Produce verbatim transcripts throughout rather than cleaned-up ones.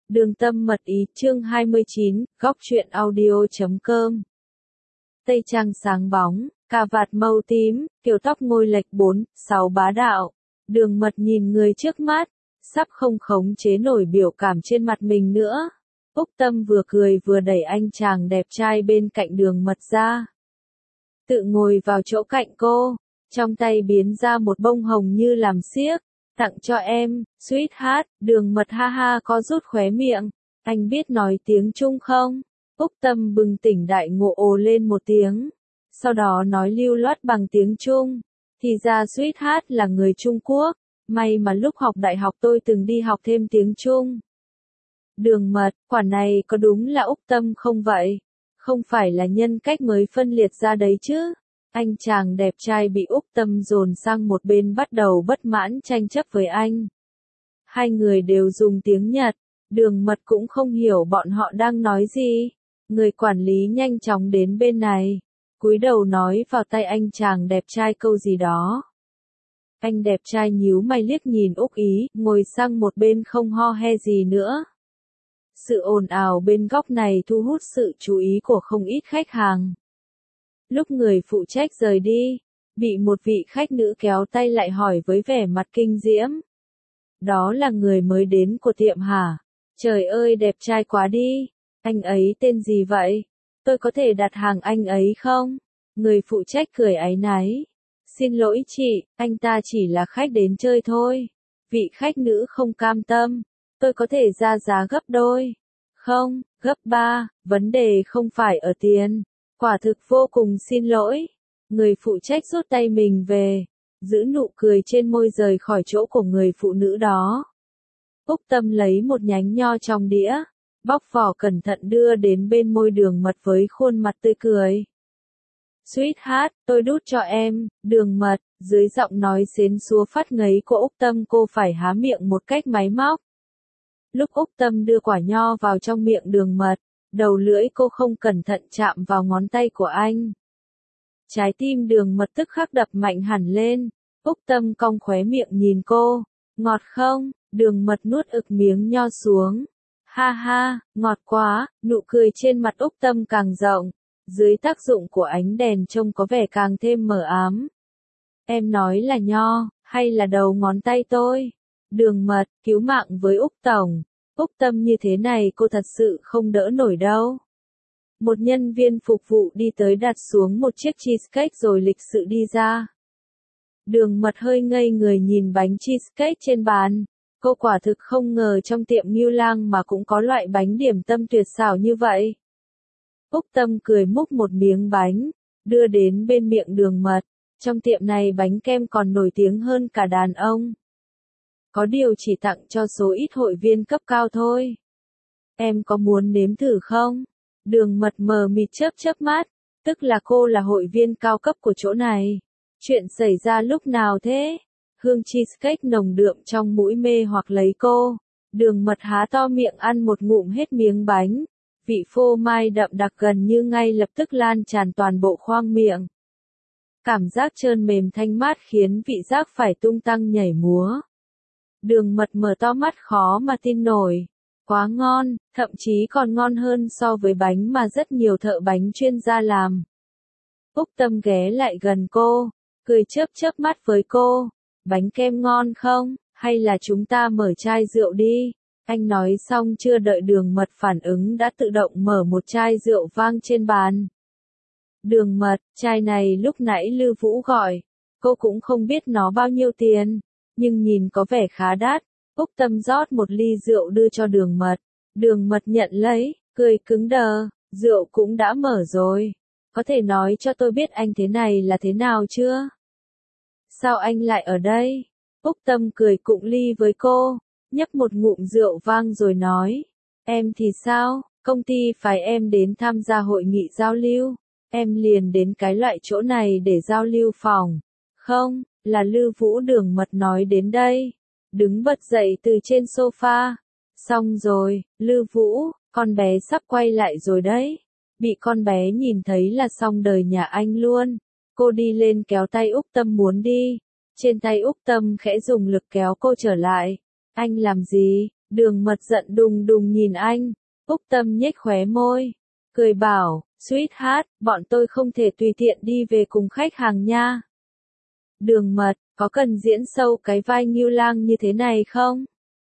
Đường tâm mật ý chương hai mươi chín, góc truyện audio chấm com. Tây trang sáng bóng, cà vạt màu tím, kiểu tóc ngôi lệch bốn, sáu bá đạo. Đường mật nhìn người trước mắt, sắp không khống chế nổi biểu cảm trên mặt mình nữa. Úc Tâm vừa cười vừa đẩy anh chàng đẹp trai bên cạnh đường mật ra. Tự ngồi vào chỗ cạnh cô, trong tay biến ra một bông hồng như làm xiếc. Tặng cho em, sweetheart, đường mật ha ha có rút khóe miệng. Anh biết nói tiếng Trung không? Úc Tâm bừng tỉnh đại ngộ ồ lên một tiếng. Sau đó nói lưu loát bằng tiếng Trung. Thì ra sweetheart là người Trung Quốc. May mà lúc học đại học tôi từng đi học thêm tiếng Trung. Đường mật, quả này có đúng là Úc Tâm không vậy? Không phải là nhân cách mới phân liệt ra đấy chứ? Anh chàng đẹp trai bị Úc Tâm dồn sang một bên bắt đầu bất mãn tranh chấp với anh. Hai người đều dùng tiếng Nhật, đường mật cũng không hiểu bọn họ đang nói gì. Người quản lý nhanh chóng đến bên này, cúi đầu nói vào tay anh chàng đẹp trai câu gì đó. Anh đẹp trai nhíu mày liếc nhìn Úc Ý, ngồi sang một bên không ho he gì nữa. Sự ồn ào bên góc này thu hút sự chú ý của không ít khách hàng. Lúc người phụ trách rời đi, bị một vị khách nữ kéo tay lại hỏi với vẻ mặt kinh diễm. Đó là người mới đến của tiệm hả? Trời ơi đẹp trai quá đi. Anh ấy tên gì vậy? Tôi có thể đặt hàng anh ấy không? Người phụ trách cười áy náy. Xin lỗi chị, anh ta chỉ là khách đến chơi thôi. Vị khách nữ không cam tâm. Tôi có thể ra giá gấp đôi. Không, gấp ba, vấn đề không phải ở tiền. Quả thực vô cùng xin lỗi. Người phụ trách rút tay mình về, giữ nụ cười trên môi rời khỏi chỗ của người phụ nữ đó. Úc Tâm lấy một nhánh nho trong đĩa, bóc vỏ cẩn thận đưa đến bên môi đường mật với khuôn mặt tươi cười. Sweetheart, tôi đút cho em, đường mật, dưới giọng nói xến xúa phát ngấy của Úc Tâm cô phải há miệng một cách máy móc. Lúc Úc Tâm đưa quả nho vào trong miệng đường mật, đầu lưỡi cô không cẩn thận chạm vào ngón tay của anh. Trái tim đường mật tức khắc đập mạnh hẳn lên. Úc Tâm cong khóe miệng nhìn cô. Ngọt không? Đường mật nuốt ực miếng nho xuống. Ha ha, ngọt quá. Nụ cười trên mặt Úc Tâm càng rộng. Dưới tác dụng của ánh đèn trông có vẻ càng thêm mờ ám. Em nói là nho, hay là đầu ngón tay tôi? Đường mật, cứu mạng với Úc Tổng. Úc Tâm như thế này cô thật sự không đỡ nổi đâu. Một nhân viên phục vụ đi tới đặt xuống một chiếc cheesecake rồi lịch sự đi ra. Đường mật hơi ngây người nhìn bánh cheesecake trên bàn. Cô quả thực không ngờ trong tiệm Ngưu Lang mà cũng có loại bánh điểm tâm tuyệt xảo như vậy. Úc Tâm cười múc một miếng bánh, đưa đến bên miệng đường mật. Trong tiệm này bánh kem còn nổi tiếng hơn cả đàn ông. Có điều chỉ tặng cho số ít hội viên cấp cao thôi. Em có muốn nếm thử không? Đường mật mờ mịt chớp chớp mắt, tức là cô là hội viên cao cấp của chỗ này. Chuyện xảy ra lúc nào thế? Hương cheesecake nồng đượm trong mũi mê hoặc lấy cô. Đường mật há to miệng ăn một ngụm hết miếng bánh. Vị phô mai đậm đặc gần như ngay lập tức lan tràn toàn bộ khoang miệng. Cảm giác trơn mềm thanh mát khiến vị giác phải tung tăng nhảy múa. Đường mật mở to mắt khó mà tin nổi. Quá ngon, thậm chí còn ngon hơn so với bánh mà rất nhiều thợ bánh chuyên gia làm. Úc Tâm ghé lại gần cô, cười chớp chớp mắt với cô. Bánh kem ngon không, hay là chúng ta mở chai rượu đi? Anh nói xong chưa đợi đường mật phản ứng đã tự động mở một chai rượu vang trên bàn. Đường mật, chai này lúc nãy Lư Vũ gọi. Cô cũng không biết nó bao nhiêu tiền, nhưng nhìn có vẻ khá đắt. Úc Tâm rót một ly rượu đưa cho đường mật. Đường mật nhận lấy, cười cứng đờ, rượu cũng đã mở rồi. Có thể nói cho tôi biết anh thế này là thế nào chưa? Sao anh lại ở đây? Úc Tâm cười cụng ly với cô, nhấp một ngụm rượu vang rồi nói. Em thì sao? Công ty phái em đến tham gia hội nghị giao lưu. Em liền đến cái loại chỗ này để giao lưu phòng. Không, là Lư Vũ đường mật nói đến đây. Đứng bật dậy từ trên sofa. Xong rồi, Lư Vũ, con bé sắp quay lại rồi đấy. Bị con bé nhìn thấy là xong đời nhà anh luôn. Cô đi lên kéo tay Úc Tâm muốn đi. Trên tay Úc Tâm khẽ dùng lực kéo cô trở lại. Anh làm gì? Đường Mật giận đùng đùng nhìn anh, Úc Tâm nhếch khóe môi, cười bảo, sweetheart, bọn tôi không thể tùy tiện đi về cùng khách hàng nha. Đường Mật, có cần diễn sâu cái vai Ngưu Lang như thế này không?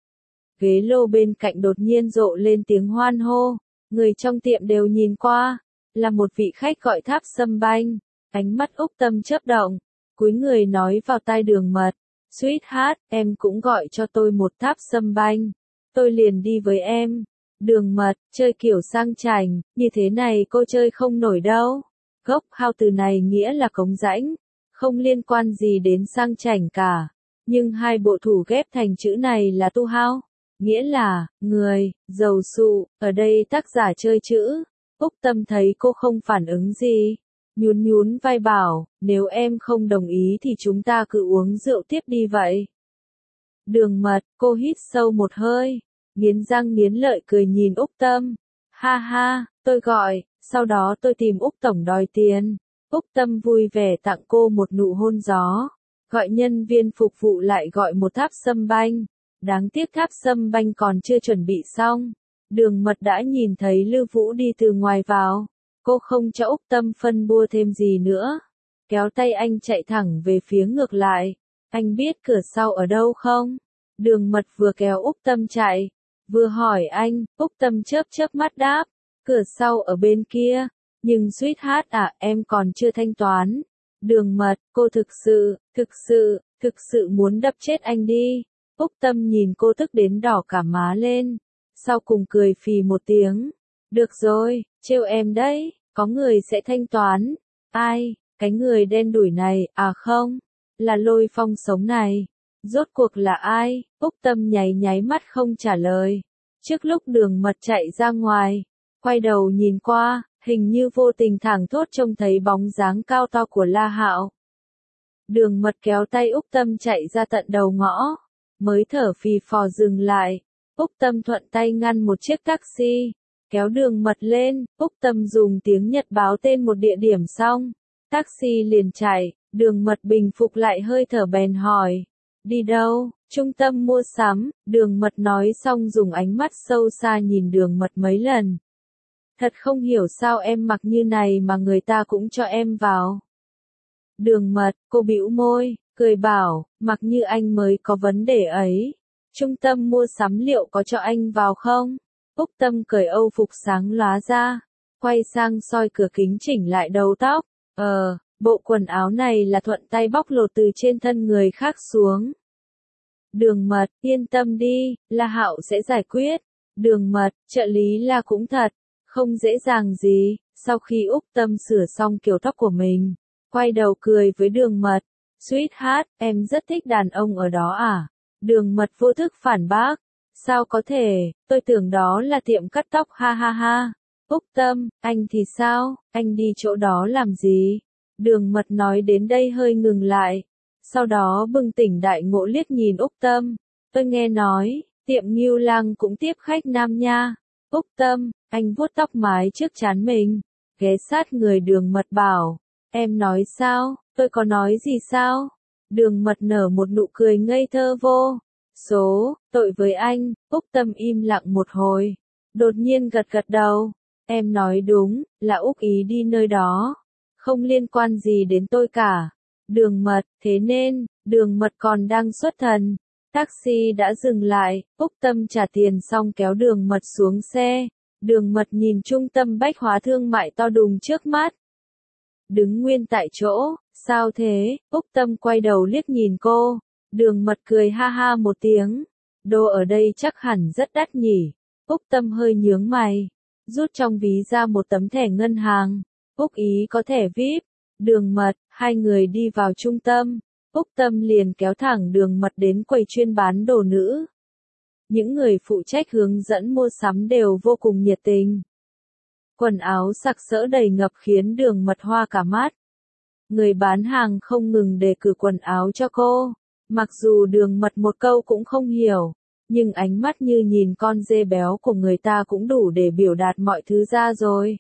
Ghế lô bên cạnh đột nhiên rộ lên tiếng hoan hô, người trong tiệm đều nhìn qua, là một vị khách gọi Tháp Sâm Banh, ánh mắt Úc Tâm chớp động, cúi người nói vào tai Đường Mật, sweetheart, em cũng gọi cho tôi một Tháp Sâm Banh, tôi liền đi với em. Đường Mật, chơi kiểu sang chảnh, như thế này cô chơi không nổi đâu. Gốc hao từ này nghĩa là cống rãnh, không liên quan gì đến sang chảnh cả. Nhưng hai bộ thủ ghép thành chữ này là tu hao, nghĩa là, người, giàu sụ, ở đây tác giả chơi chữ. Úc Tâm thấy cô không phản ứng gì, nhún nhún vai bảo, nếu em không đồng ý thì chúng ta cứ uống rượu tiếp đi vậy. Đường Mật, cô hít sâu một hơi, nghiến răng nghiến lợi cười nhìn Úc Tâm. Ha ha, tôi gọi, sau đó tôi tìm Úc Tổng đòi tiền. Úc Tâm vui vẻ tặng cô một nụ hôn gió, gọi nhân viên phục vụ lại gọi một Tháp Sâm Banh. Đáng tiếc Tháp Sâm Banh còn chưa chuẩn bị xong. Đường Mật đã nhìn thấy Lưu Vũ đi từ ngoài vào. Cô không cho Úc Tâm phân bua thêm gì nữa. Kéo tay anh chạy thẳng về phía ngược lại. Anh biết cửa sau ở đâu không? Đường Mật vừa kéo Úc Tâm chạy, vừa hỏi anh. Úc Tâm chớp chớp mắt đáp, cửa sau ở bên kia. Nhưng sweetheart à, em còn chưa thanh toán. Đường Mật, cô thực sự, thực sự, thực sự muốn đập chết anh đi. Úc Tâm nhìn cô tức đến đỏ cả má lên. Sau cùng cười phì một tiếng. Được rồi, trêu em đấy, có người sẽ thanh toán. Ai, cái người đen đủi này, à không, là Lôi Phong sống này. Rốt cuộc là ai? Úc Tâm nháy nháy mắt không trả lời. Trước lúc Đường Mật chạy ra ngoài, quay đầu nhìn qua, hình như vô tình thẳng thốt trông thấy bóng dáng cao to của La Hạo. Đường Mật kéo tay Úc Tâm chạy ra tận đầu ngõ, mới thở phì phò dừng lại. Úc Tâm thuận tay ngăn một chiếc taxi, kéo Đường Mật lên. Úc Tâm dùng tiếng Nhật báo tên một địa điểm xong, taxi liền chạy. Đường Mật bình phục lại hơi thở bèn hỏi, đi đâu? Trung tâm mua sắm. Đường Mật nói xong dùng ánh mắt sâu xa nhìn Đường Mật mấy lần. Thật không hiểu sao em mặc như này mà người ta cũng cho em vào. Đường Mật, cô bĩu môi, cười bảo, mặc như anh mới có vấn đề ấy. Trung tâm mua sắm liệu có cho anh vào không? Úc Tâm cởi âu phục sáng lóa ra, quay sang soi cửa kính chỉnh lại đầu tóc. Ờ, bộ quần áo này là thuận tay bóc lột từ trên thân người khác xuống. Đường Mật, yên tâm đi, La Hạo sẽ giải quyết. Đường Mật, trợ lý La cũng thật không dễ dàng gì. Sau khi Úc Tâm sửa xong kiểu tóc của mình, quay đầu cười với Đường Mật. Sweetheart, em rất thích đàn ông ở đó à? Đường Mật vô thức phản bác. Sao có thể, tôi tưởng đó là tiệm cắt tóc ha ha ha. Úc Tâm, anh thì sao, anh đi chỗ đó làm gì? Đường Mật nói đến đây hơi ngừng lại. Sau đó bừng tỉnh đại ngộ liếc nhìn Úc Tâm. Tôi nghe nói, tiệm Ngưu Lang cũng tiếp khách nam nha. Úc Tâm, anh vuốt tóc mái trước trán mình, ghé sát người Đường Mật bảo, em nói sao, tôi có nói gì sao? Đường Mật nở một nụ cười ngây thơ vô số, tội với anh. Úc Tâm im lặng một hồi, đột nhiên gật gật đầu, em nói đúng, là Úc ý đi nơi đó, không liên quan gì đến tôi cả. Đường Mật, thế nên, Đường Mật còn đang xuất thần. Taxi đã dừng lại, Úc Tâm trả tiền xong kéo Đường Mật xuống xe. Đường Mật nhìn trung tâm bách hóa thương mại to đùng trước mắt. Đứng nguyên tại chỗ, sao thế? Úc Tâm quay đầu liếc nhìn cô. Đường Mật cười ha ha một tiếng. Đồ ở đây chắc hẳn rất đắt nhỉ. Úc Tâm hơi nhướng mày, rút trong ví ra một tấm thẻ ngân hàng. Úc ý có thẻ vi ai pi. Đường Mật, hai người đi vào trung tâm. Úc Tâm liền kéo thẳng Đường Mật đến quầy chuyên bán đồ nữ. Những người phụ trách hướng dẫn mua sắm đều vô cùng nhiệt tình. Quần áo sặc sỡ đầy ngập khiến Đường Mật hoa cả mắt. Người bán hàng không ngừng đề cử quần áo cho cô. Mặc dù Đường Mật một câu cũng không hiểu, nhưng ánh mắt như nhìn con dê béo của người ta cũng đủ để biểu đạt mọi thứ ra rồi.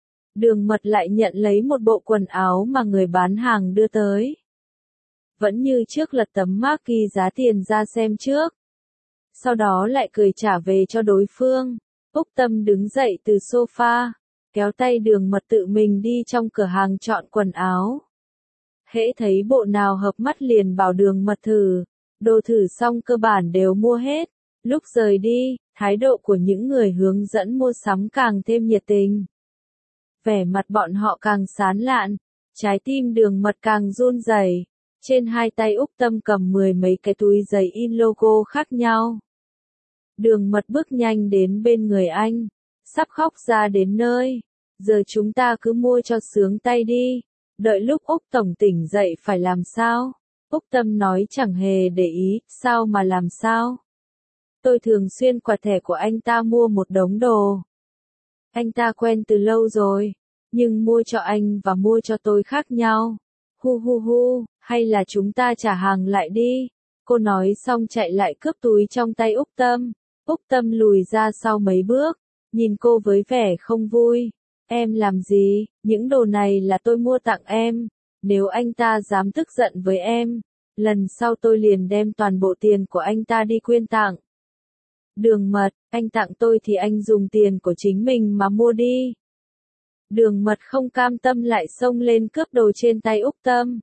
Đường Mật lại nhận lấy một bộ quần áo mà người bán hàng đưa tới. Vẫn như trước lật tấm mác ghi giá tiền ra xem trước. sau đó lại cười trả về cho đối phương. Úc Tâm đứng dậy từ sofa, kéo tay Đường Mật tự mình đi trong cửa hàng chọn quần áo. Hễ thấy bộ nào hợp mắt liền bảo Đường Mật thử, đồ thử xong cơ bản đều mua hết. Lúc rời đi, thái độ của những người hướng dẫn mua sắm càng thêm nhiệt tình. Vẻ mặt bọn họ càng sán lạn, trái tim Đường Mật càng run rẩy. Trên hai tay Úc Tâm cầm mười mấy cái túi giấy in logo khác nhau. Đường Mật bước nhanh đến bên người anh, sắp khóc ra đến nơi. Giờ chúng ta cứ mua cho sướng tay đi, đợi lúc Úc Tổng tỉnh dậy phải làm sao? Úc Tâm nói chẳng hề để ý, sao mà làm sao? Tôi thường xuyên quạt thẻ của anh ta mua một đống đồ. Anh ta quen từ lâu rồi, nhưng mua cho anh và mua cho tôi khác nhau. Hu hu hu, hay là chúng ta trả hàng lại đi. Cô nói xong chạy lại cướp túi trong tay Úc Tâm. Úc Tâm lùi ra sau mấy bước, nhìn cô với vẻ không vui. Em làm gì, những đồ này là tôi mua tặng em. Nếu anh ta dám tức giận với em, lần sau tôi liền đem toàn bộ tiền của anh ta đi quyên tặng. Đường Mật, anh tặng tôi thì anh dùng tiền của chính mình mà mua đi. Đường Mật không cam tâm lại xông lên cướp đồ trên tay Úc Tâm.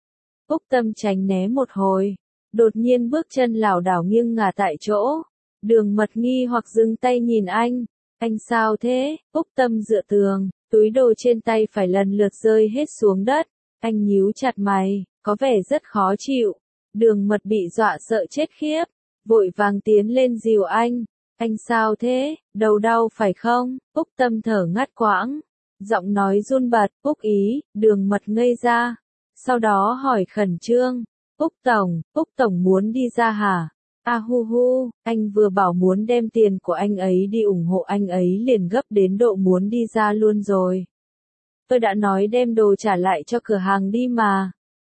Úc Tâm tránh né một hồi, đột nhiên bước chân lảo đảo nghiêng ngả tại chỗ. Đường Mật nghi hoặc dừng tay nhìn anh. Anh sao thế? Úc Tâm dựa tường, túi đồ trên tay phải lần lượt rơi hết xuống đất. Anh nhíu chặt mày, có vẻ rất khó chịu. Đường Mật bị dọa sợ chết khiếp, vội vàng tiến lên dìu anh. Anh sao thế? Đầu đau phải không? Úc Tâm thở ngắt quãng, giọng nói run bật. Úc ý, Đường Mật ngây ra, sau đó hỏi khẩn trương. Úc Tổng, Úc Tổng muốn đi ra hả? A hu hu, anh vừa bảo muốn đem tiền của anh ấy đi ủng hộ anh ấy liền gấp đến độ muốn đi ra luôn rồi. Tôi đã nói đem đồ trả lại cho cửa hàng đi mà.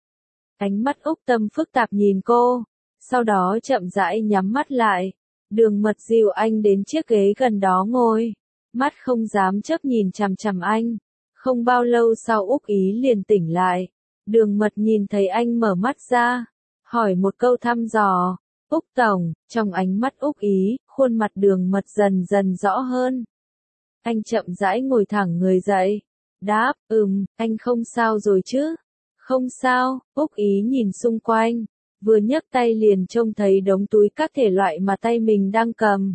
Ánh mắt Úc Tâm phức tạp nhìn cô, sau đó chậm rãi nhắm mắt lại. Đường Mật dìu anh đến chiếc ghế gần đó ngồi, mắt không dám chớp nhìn chằm chằm anh. Không bao lâu sau Úc ý liền tỉnh lại. Đường Mật nhìn thấy anh mở mắt ra, hỏi một câu thăm dò. Úc Tổng, trong ánh mắt Úc ý, khuôn mặt Đường Mật dần dần rõ hơn. Anh chậm rãi ngồi thẳng người dậy. Đáp, ừm, anh không sao rồi chứ? Không sao. Úc ý nhìn xung quanh, vừa nhấc tay liền trông thấy đống túi các thể loại mà tay mình đang cầm.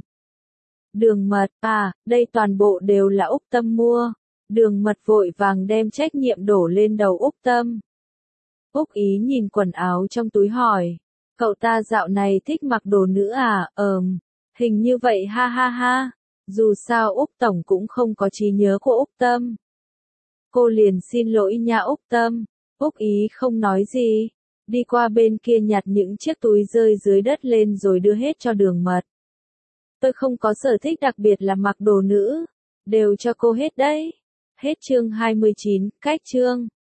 Đường Mật, à, đây toàn bộ đều là Úc Tâm mua. Đường Mật vội vàng đem trách nhiệm đổ lên đầu Úc Tâm. Úc ý nhìn quần áo trong túi hỏi. Cậu ta dạo này thích mặc đồ nữ à? Ờm, hình như vậy ha ha ha. Dù sao Úc Tổng cũng không có trí nhớ của Úc Tâm. Cô liền xin lỗi nha Úc Tâm. Úc ý không nói gì, đi qua bên kia nhặt những chiếc túi rơi dưới đất lên rồi đưa hết cho Đường Mật. Tôi không có sở thích đặc biệt là mặc đồ nữ, đều cho cô hết đấy. Hết chương hai mươi chín, cách chương.